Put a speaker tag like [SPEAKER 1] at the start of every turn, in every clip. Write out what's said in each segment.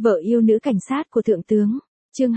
[SPEAKER 1] Vợ yêu nữ cảnh sát của thượng tướng. Chương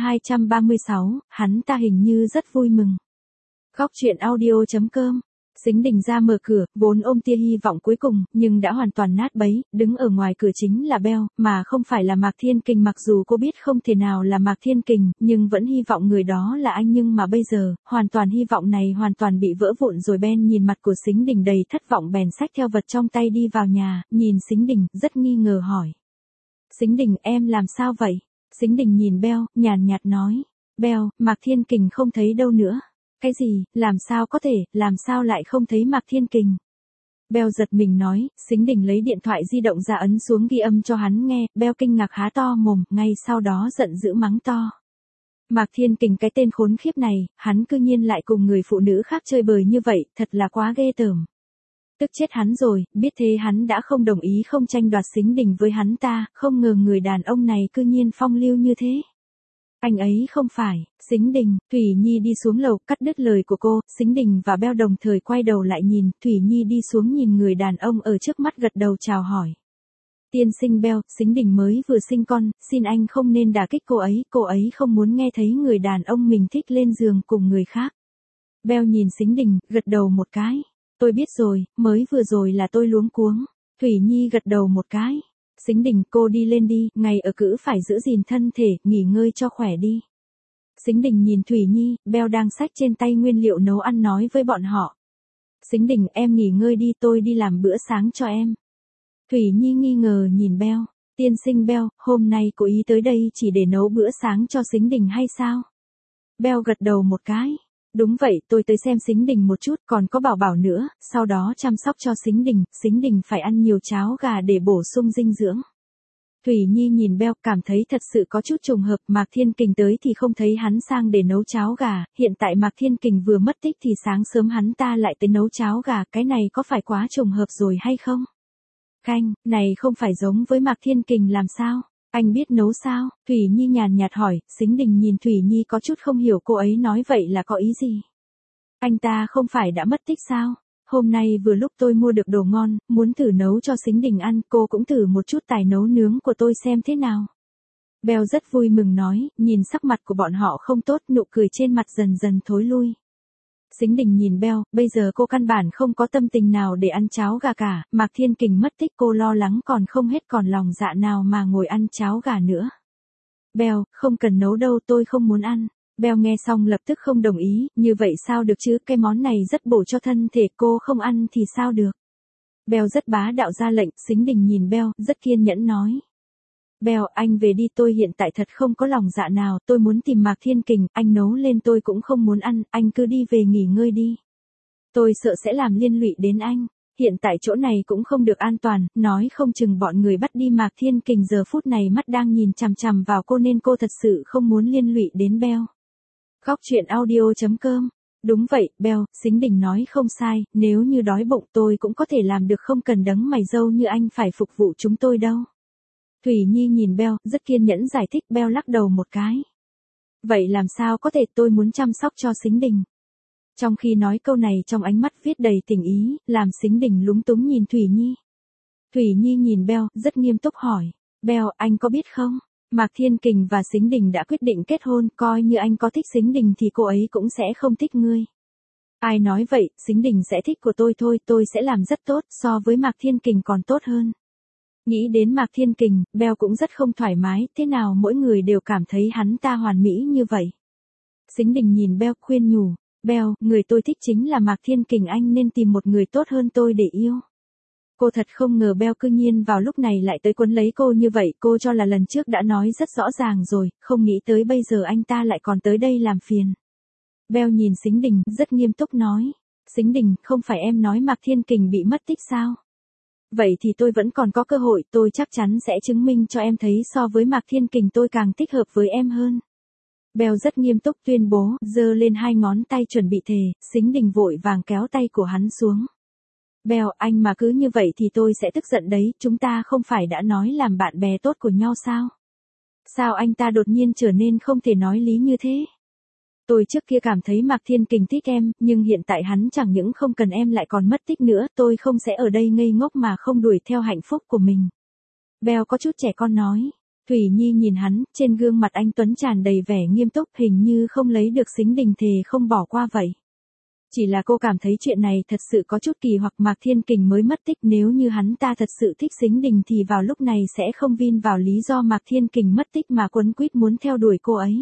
[SPEAKER 1] 236, hắn ta hình như rất vui mừng. Góc truyện audio.com. Sính Đình ra mở cửa, vốn ôm tia hy vọng cuối cùng, nhưng đã hoàn toàn nát bấy, đứng ở ngoài cửa chính là Bell, mà không phải là Mạc Thiên Kình. Mặc dù cô biết không thể nào là Mạc Thiên Kình, nhưng vẫn hy vọng người đó là anh. Nhưng mà bây giờ, hoàn toàn hy vọng này hoàn toàn bị vỡ vụn rồi. Ben nhìn mặt của Sính Đình đầy thất vọng bèn xách theo vật trong tay đi vào nhà, nhìn Sính Đình, rất nghi ngờ hỏi. Sính Đình, em làm sao vậy? Sính Đình nhìn Bell, nhàn nhạt nói. Bell, Mạc Thiên Kình không thấy đâu nữa. Cái gì, làm sao có thể, làm sao lại không thấy Mạc Thiên Kình? Bell giật mình nói. Sính Đình lấy điện thoại di động ra ấn xuống ghi âm cho hắn nghe. Bell kinh ngạc há to mồm, ngay sau đó giận dữ mắng to. Mạc Thiên Kình, cái tên khốn khiếp này, hắn cư nhiên lại cùng người phụ nữ khác chơi bời như vậy, thật là quá ghê tởm. Tức chết hắn rồi, biết thế hắn đã không đồng ý không tranh đoạt Sính Đình với hắn ta, không ngờ người đàn ông này cư nhiên phong lưu như thế. Anh ấy không phải. Sính Đình. Thủy Nhi đi xuống lầu, cắt đứt lời của cô. Sính Đình và Bell đồng thời quay đầu lại nhìn. Thủy Nhi đi xuống nhìn người đàn ông ở trước mắt, gật đầu chào hỏi. Tiên sinh Bell, Sính Đình mới vừa sinh con, xin anh không nên đả kích cô ấy không muốn nghe thấy người đàn ông mình thích lên giường cùng người khác. Bell nhìn Sính Đình, gật đầu một cái. Tôi biết rồi, mới vừa rồi là tôi luống cuống. Thủy Nhi gật đầu một cái. Sính Đình, cô đi lên đi, ngày ở cữ phải giữ gìn thân thể, nghỉ ngơi cho khỏe đi. Sính Đình nhìn Thủy Nhi, Bell đang xách trên tay nguyên liệu nấu ăn nói với bọn họ. Sính Đình, em nghỉ ngơi đi, tôi đi làm bữa sáng cho em. Thủy Nhi nghi ngờ nhìn Bell. Tiên sinh Bell, hôm nay cố ý tới đây chỉ để nấu bữa sáng cho Sính Đình hay sao? Bell gật đầu một cái. Đúng vậy, tôi tới xem Sính Đình một chút, còn có Bảo Bảo nữa, sau đó chăm sóc cho Sính Đình phải ăn nhiều cháo gà để bổ sung dinh dưỡng. Thủy Nhi nhìn Bell, cảm thấy thật sự có chút trùng hợp, Mạc Thiên Kình tới thì không thấy hắn sang để nấu cháo gà, hiện tại Mạc Thiên Kình vừa mất tích thì sáng sớm hắn ta lại tới nấu cháo gà, cái này có phải quá trùng hợp rồi hay không? Khanh, này không phải giống với Mạc Thiên Kình làm sao? Anh biết nấu sao? Thủy Nhi nhàn nhạt hỏi. Sính Đình nhìn Thủy Nhi có chút không hiểu cô ấy nói vậy là có ý gì. Anh ta không phải đã mất tích sao? Hôm nay vừa lúc tôi mua được đồ ngon, muốn thử nấu cho Sính Đình ăn, cô cũng thử một chút tài nấu nướng của tôi xem thế nào. Bell rất vui mừng nói, nhìn sắc mặt của bọn họ không tốt, nụ cười trên mặt dần dần thối lui. Sính Đình nhìn Bell, bây giờ cô căn bản không có tâm tình nào để ăn cháo gà cả, Mạc Thiên Kình mất tích cô lo lắng còn không hết, còn lòng dạ nào mà ngồi ăn cháo gà nữa. Bell, không cần nấu đâu, tôi không muốn ăn. Bell nghe xong lập tức không đồng ý, như vậy sao được chứ, cái món này rất bổ cho thân thể, cô không ăn thì sao được. Bell rất bá đạo ra lệnh. Sính Đình nhìn Bell, rất kiên nhẫn nói. Bell, anh về đi, tôi hiện tại thật không có lòng dạ nào, tôi muốn tìm Mạc Thiên Kình, anh nấu lên tôi cũng không muốn ăn, anh cứ đi về nghỉ ngơi đi. Tôi sợ sẽ làm liên lụy đến anh, hiện tại chỗ này cũng không được an toàn, nói không chừng bọn người bắt đi Mạc Thiên Kình giờ phút này mắt đang nhìn chằm chằm vào cô nên cô thật sự không muốn liên lụy đến Bell. Góc truyện audio.com. Đúng vậy, Bell, Sính Đình nói không sai, nếu như đói bụng tôi cũng có thể làm được, không cần đấng mày râu như anh phải phục vụ chúng tôi đâu. Thủy Nhi nhìn Bell, rất kiên nhẫn giải thích. Bell lắc đầu một cái. Vậy làm sao có thể, tôi muốn chăm sóc cho Sính Đình. Trong khi nói câu này trong ánh mắt viết đầy tình ý, làm Sính Đình lúng túng nhìn Thủy Nhi. Thủy Nhi nhìn Bell, rất nghiêm túc hỏi. Bell, anh có biết không? Mạc Thiên Kình và Sính Đình đã quyết định kết hôn, coi như anh có thích Sính Đình thì cô ấy cũng sẽ không thích ngươi. Ai nói vậy, Sính Đình sẽ thích của tôi thôi, tôi sẽ làm rất tốt, so với Mạc Thiên Kình còn tốt hơn. Nghĩ đến Mạc Thiên Kình, Bell cũng rất không thoải mái, thế nào mỗi người đều cảm thấy hắn ta hoàn mỹ như vậy. Sính Đình nhìn Bell khuyên nhủ. Bell, người tôi thích chính là Mạc Thiên Kình, anh nên tìm một người tốt hơn tôi để yêu. Cô thật không ngờ Bell cư nhiên vào lúc này lại tới quấn lấy cô như vậy, cô cho là lần trước đã nói rất rõ ràng rồi, không nghĩ tới bây giờ anh ta lại còn tới đây làm phiền. Bell nhìn Sính Đình, rất nghiêm túc nói. Sính Đình, không phải em nói Mạc Thiên Kình bị mất tích sao? Vậy thì tôi vẫn còn có cơ hội, tôi chắc chắn sẽ chứng minh cho em thấy so với Mạc Thiên Kình tôi càng thích hợp với em hơn. Bell rất nghiêm túc tuyên bố, giơ lên hai ngón tay chuẩn bị thề. Sính Đình vội vàng kéo tay của hắn xuống. Bell, anh mà cứ như vậy thì tôi sẽ tức giận đấy, chúng ta không phải đã nói làm bạn bè tốt của nhau sao? Sao anh ta đột nhiên trở nên không thể nói lý như thế? Tôi trước kia cảm thấy Mạc Thiên Kình thích em, nhưng hiện tại hắn chẳng những không cần em lại còn mất tích nữa, tôi không sẽ ở đây ngây ngốc mà không đuổi theo hạnh phúc của mình. Bell có chút trẻ con nói. Thủy Nhi nhìn hắn, trên gương mặt anh Tuấn tràn đầy vẻ nghiêm túc, hình như không lấy được Sính Đình thề không bỏ qua vậy. Chỉ là cô cảm thấy chuyện này thật sự có chút kỳ hoặc Mạc Thiên Kình mới mất tích, nếu như hắn ta thật sự thích Sính Đình thì vào lúc này sẽ không vin vào lý do Mạc Thiên Kình mất tích mà quấn quýt muốn theo đuổi cô ấy.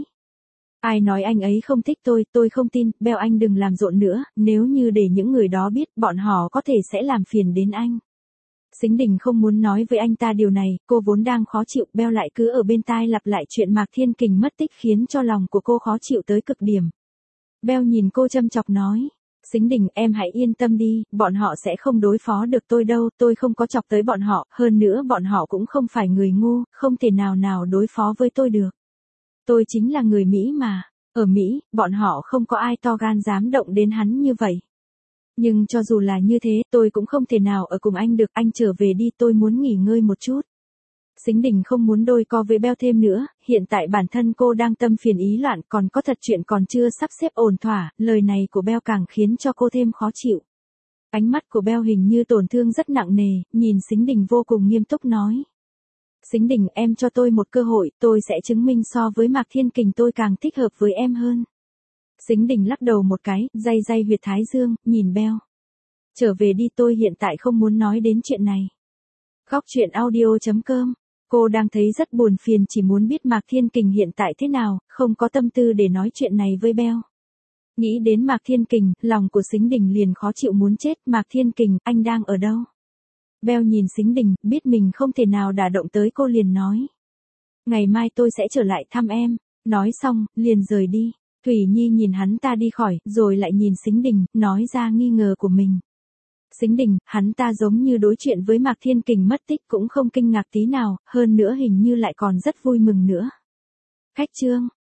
[SPEAKER 1] Ai nói anh ấy không thích tôi không tin, Beo anh đừng làm rộn nữa, nếu như để những người đó biết bọn họ có thể sẽ làm phiền đến anh. Sính Đình không muốn nói với anh ta điều này, cô vốn đang khó chịu, Beo lại cứ ở bên tai lặp lại chuyện Mạc Thiên Kình mất tích khiến cho lòng của cô khó chịu tới cực điểm. Beo nhìn cô châm chọc nói. Sính Đình em hãy yên tâm đi, bọn họ sẽ không đối phó được tôi đâu, tôi không có chọc tới bọn họ, hơn nữa bọn họ cũng không phải người ngu, không thể nào đối phó với tôi được. Tôi chính là người Mỹ mà, ở Mỹ, bọn họ không có ai to gan dám động đến hắn như vậy. Nhưng cho dù là như thế, tôi cũng không thể nào ở cùng anh được, anh trở về đi, tôi muốn nghỉ ngơi một chút. Sính Đình không muốn đôi co với Beo thêm nữa, hiện tại bản thân cô đang tâm phiền ý loạn, còn có thật chuyện còn chưa sắp xếp ổn thỏa, lời này của Beo càng khiến cho cô thêm khó chịu. Ánh mắt của Beo hình như tổn thương rất nặng nề, nhìn Sính Đình vô cùng nghiêm túc nói. Sính Đình em cho tôi một cơ hội, tôi sẽ chứng minh so với Mạc Thiên Kình tôi càng thích hợp với em hơn. Sính Đình lắc đầu một cái, day huyệt thái dương, nhìn Beo. Trở về đi, tôi hiện tại không muốn nói đến chuyện này. Góc truyện audio.com. Cô đang thấy rất buồn phiền, chỉ muốn biết Mạc Thiên Kình hiện tại thế nào, không có tâm tư để nói chuyện này với Beo. Nghĩ đến Mạc Thiên Kình, lòng của Sính Đình liền khó chịu muốn chết. Mạc Thiên Kình, anh đang ở đâu? Beo nhìn Sính Đình, biết mình không thể nào đả động tới cô liền nói. Ngày mai tôi sẽ trở lại thăm em. Nói xong, liền rời đi. Thủy Nhi nhìn hắn ta đi khỏi, rồi lại nhìn Sính Đình, nói ra nghi ngờ của mình. Sính Đình, hắn ta giống như đối chuyện với Mạc Thiên Kình mất tích cũng không kinh ngạc tí nào, hơn nữa hình như lại còn rất vui mừng nữa. Khách chương.